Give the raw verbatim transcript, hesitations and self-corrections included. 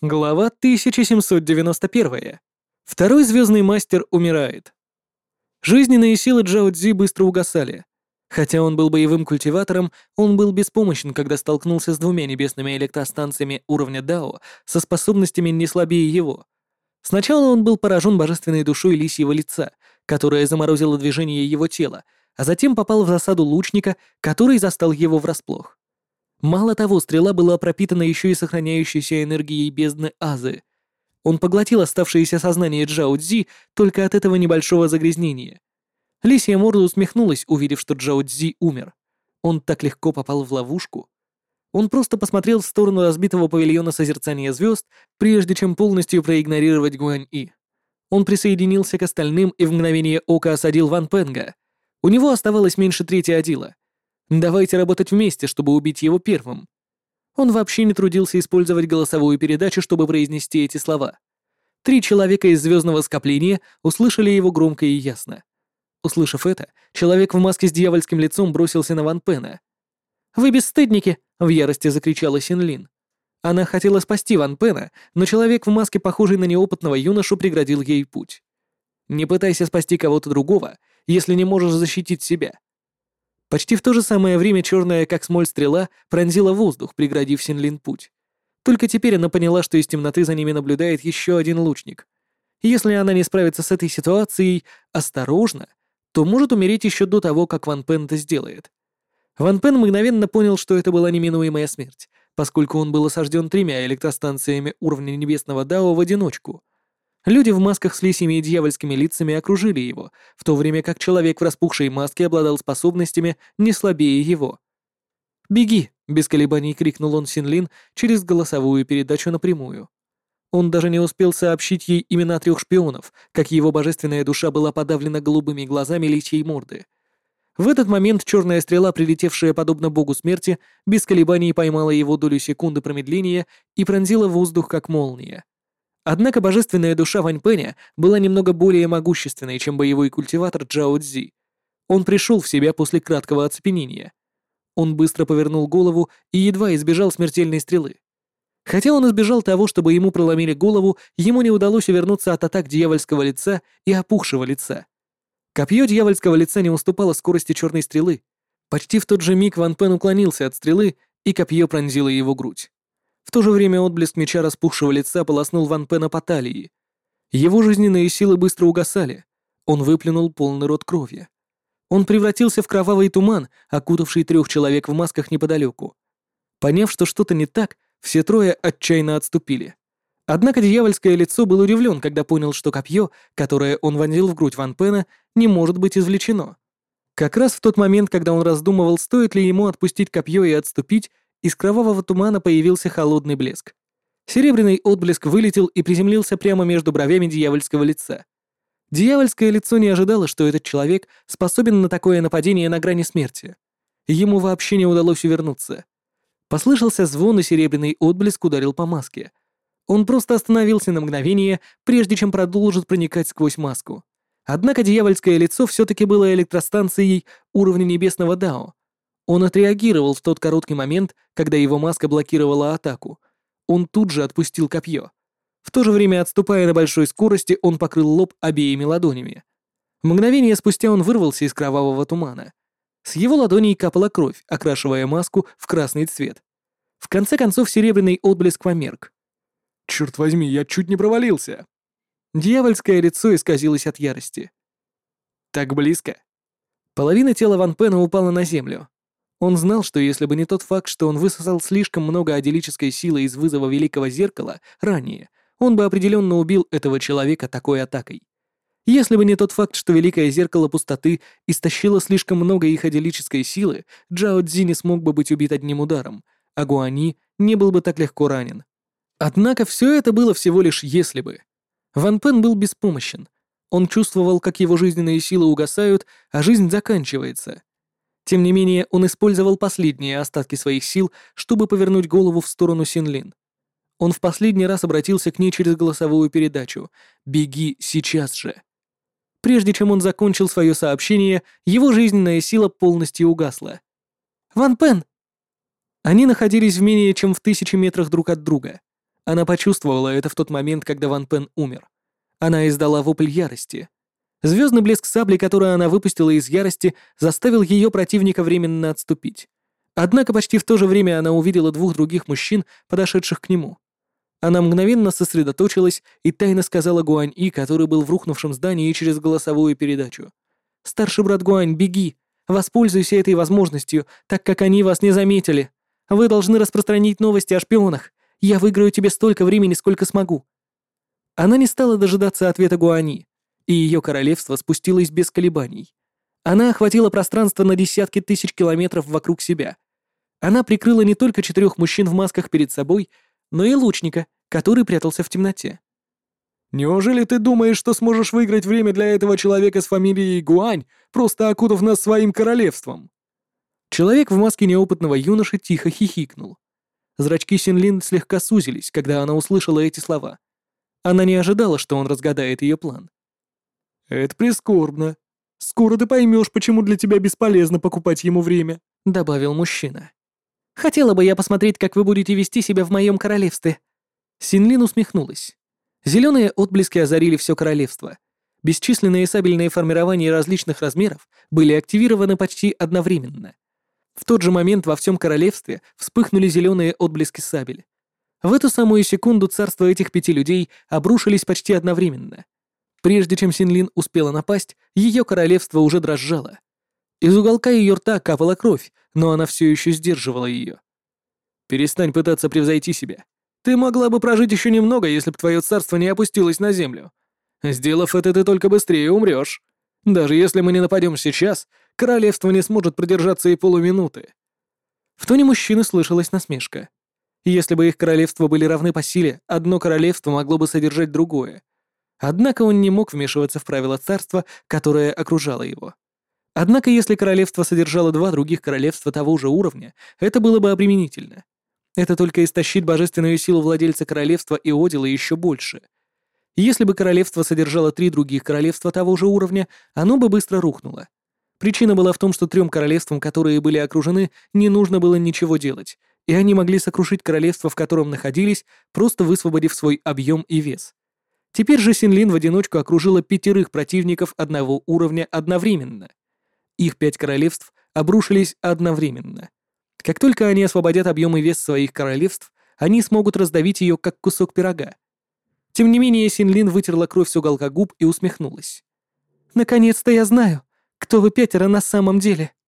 Глава тысяча семьсот девяносто один. Второй звездный мастер умирает. Жизненные силы Джао Цзи быстро угасали. Хотя он был боевым культиватором, он был беспомощен, когда столкнулся с двумя небесными электростанциями уровня Дао со способностями не слабее его. Сначала он был поражен божественной душой лисьего лица, которая заморозила движение его тела, а затем попал в засаду лучника, который застал его врасплох. Мало того, стрела была пропитана еще и сохраняющейся энергией бездны Азы. Он поглотил оставшееся сознание Джао Цзи только от этого небольшого загрязнения. Лисья морда усмехнулась, увидев, что Джао Цзи умер. Он так легко попал в ловушку. Он просто посмотрел в сторону разбитого павильона созерцания звезд, прежде чем полностью проигнорировать Гуань-И. Он присоединился к остальным и в мгновение ока осадил Ван Пенга. У него оставалось меньше трети Адила. Давайте работать вместе, чтобы убить его первым. Он вообще не трудился использовать голосовую передачу, чтобы произнести эти слова. Три человека из звездного скопления услышали его громко и ясно. Услышав это, человек в маске с дьявольским лицом бросился на Ван Пена. «Вы бесстыдники!» — в ярости закричала Синлин. Она хотела спасти Ван Пена, но человек в маске, похожий на неопытного юношу, преградил ей путь. «Не пытайся спасти кого-то другого, если не можешь защитить себя». Почти в то же самое время черная, как смоль, стрела пронзила воздух, преградив Синлин путь. Только теперь она поняла, что из темноты за ними наблюдает еще один лучник. Если она не справится с этой ситуацией осторожно, то может умереть еще до того, как Ван Пен это сделает. Ван Пен мгновенно понял, что это была неминуемая смерть, поскольку он был осажден тремя электростанциями уровня небесного Дао в одиночку. Люди в масках с лисьими и дьявольскими лицами окружили его, в то время как человек в распухшей маске обладал способностями не слабее его. «Беги!» — без колебаний крикнул он Синлин через голосовую передачу напрямую. Он даже не успел сообщить ей имена трех шпионов, как его божественная душа была подавлена голубыми глазами лисьей морды. В этот момент черная стрела, прилетевшая подобно богу смерти, без колебаний поймала его долю секунды промедления и пронзила воздух, как молния. Однако божественная душа Вань Пэня была немного более могущественной, чем боевой культиватор Джао Цзи. Он пришел в себя после краткого оцепенения. Он быстро повернул голову и едва избежал смертельной стрелы. Хотя он избежал того, чтобы ему проломили голову, ему не удалось увернуться от атак дьявольского лица и опухшего лица. Копье дьявольского лица не уступало скорости черной стрелы. Почти в тот же миг Ван Пен уклонился от стрелы, и копье пронзило его грудь. В то же время отблеск меча распухшего лица полоснул Ван Пена по талии. Его жизненные силы быстро угасали. Он выплюнул полный рот крови. Он превратился в кровавый туман, окутавший трех человек в масках неподалеку. Поняв, что что-то не так, все трое отчаянно отступили. Однако дьявольское лицо был удивлен, когда понял, что копье, которое он вонзил в грудь Ван Пена, не может быть извлечено. Как раз в тот момент, когда он раздумывал, стоит ли ему отпустить копье и отступить, из кровавого тумана появился холодный блеск. Серебряный отблеск вылетел и приземлился прямо между бровями дьявольского лица. Дьявольское лицо не ожидало, что этот человек способен на такое нападение на грани смерти. Ему вообще не удалось увернуться. Послышался звон, и серебряный отблеск ударил по маске. Он просто остановился на мгновение, прежде чем продолжит проникать сквозь маску. Однако дьявольское лицо все-таки было электростанцией уровня небесного Дао. Он отреагировал в тот короткий момент, когда его маска блокировала атаку. Он тут же отпустил копье. В то же время, отступая на большой скорости, он покрыл лоб обеими ладонями. Мгновение спустя он вырвался из кровавого тумана. С его ладоней капала кровь, окрашивая маску в красный цвет. В конце концов, серебряный отблеск померк. «Черт возьми, я чуть не провалился!» Дьявольское лицо исказилось от ярости. «Так близко!» Половина тела Ван Пена упала на землю. Он знал, что если бы не тот факт, что он высосал слишком много адилической силы из вызова Великого Зеркала ранее, он бы определенно убил этого человека такой атакой. Если бы не тот факт, что Великое Зеркало Пустоты истощило слишком много их адилической силы, Джао Цзи не смог бы быть убит одним ударом, а Гуани не был бы так легко ранен. Однако все это было всего лишь «если бы». Ван Пен был беспомощен. Он чувствовал, как его жизненные силы угасают, а жизнь заканчивается. Тем не менее, он использовал последние остатки своих сил, чтобы повернуть голову в сторону Синлин. Он в последний раз обратился к ней через голосовую передачу «Беги сейчас же». Прежде чем он закончил свое сообщение, его жизненная сила полностью угасла. «Ван Пен!» Они находились в менее чем в тысячи метрах друг от друга. Она почувствовала это в тот момент, когда Ван Пен умер. Она издала вопль ярости. Звездный блеск сабли, который она выпустила из ярости, заставил ее противника временно отступить. Однако почти в то же время она увидела двух других мужчин, подошедших к нему. Она мгновенно сосредоточилась и тайно сказала Гуань-И, который был в рухнувшем здании, через голосовую передачу. «Старший брат Гуань, беги! Воспользуйся этой возможностью, так как они вас не заметили. Вы должны распространить новости о шпионах. Я выиграю тебе столько времени, сколько смогу». Она не стала дожидаться ответа Гуани, и ее королевство спустилось без колебаний. Она охватила пространство на десятки тысяч километров вокруг себя. Она прикрыла не только четырех мужчин в масках перед собой, но и лучника, который прятался в темноте. «Неужели ты думаешь, что сможешь выиграть время для этого человека с фамилией Гуань, просто окутав нас своим королевством?» Человек в маске неопытного юноши тихо хихикнул. Зрачки Синлин слегка сузились, когда она услышала эти слова. Она не ожидала, что он разгадает ее план. «Это прискорбно. Скоро ты поймешь, почему для тебя бесполезно покупать ему время», — добавил мужчина. «Хотела бы я посмотреть, как вы будете вести себя в моем королевстве». Синлин усмехнулась. Зеленые отблески озарили все королевство. Бесчисленные сабельные формирования различных размеров были активированы почти одновременно. В тот же момент во всем королевстве вспыхнули зеленые отблески сабель. В эту самую секунду царства этих пяти людей обрушились почти одновременно. Прежде чем Синлин успела напасть, ее королевство уже дрожало. Из уголка ее рта капала кровь, но она все еще сдерживала ее. «Перестань пытаться превзойти себя. Ты могла бы прожить еще немного, если бы твое царство не опустилось на землю. Сделав это, ты только быстрее умрешь. Даже если мы не нападем сейчас, королевство не сможет продержаться и полуминуты». В тоне мужчины слышалась насмешка. Если бы их королевства были равны по силе, одно королевство могло бы содержать другое. Однако он не мог вмешиваться в правила царства, которое окружало его. Однако если королевство содержало два других королевства того же уровня, это было бы обременительно. Это только истощит божественную силу владельца королевства и Одила еще больше. Если бы королевство содержало три других королевства того же уровня, оно бы быстро рухнуло. Причина была в том, что трем королевствам, которые были окружены, не нужно было ничего делать, и они могли сокрушить королевство, в котором находились, просто высвободив свой объем и вес. Теперь же Синлин в одиночку окружила пятерых противников одного уровня одновременно. Их пять королевств обрушились одновременно. Как только они освободят объем и вес своих королевств, они смогут раздавить ее, как кусок пирога. Тем не менее, Синлин вытерла кровь с уголка губ и усмехнулась. «Наконец-то я знаю, кто вы пятеро на самом деле».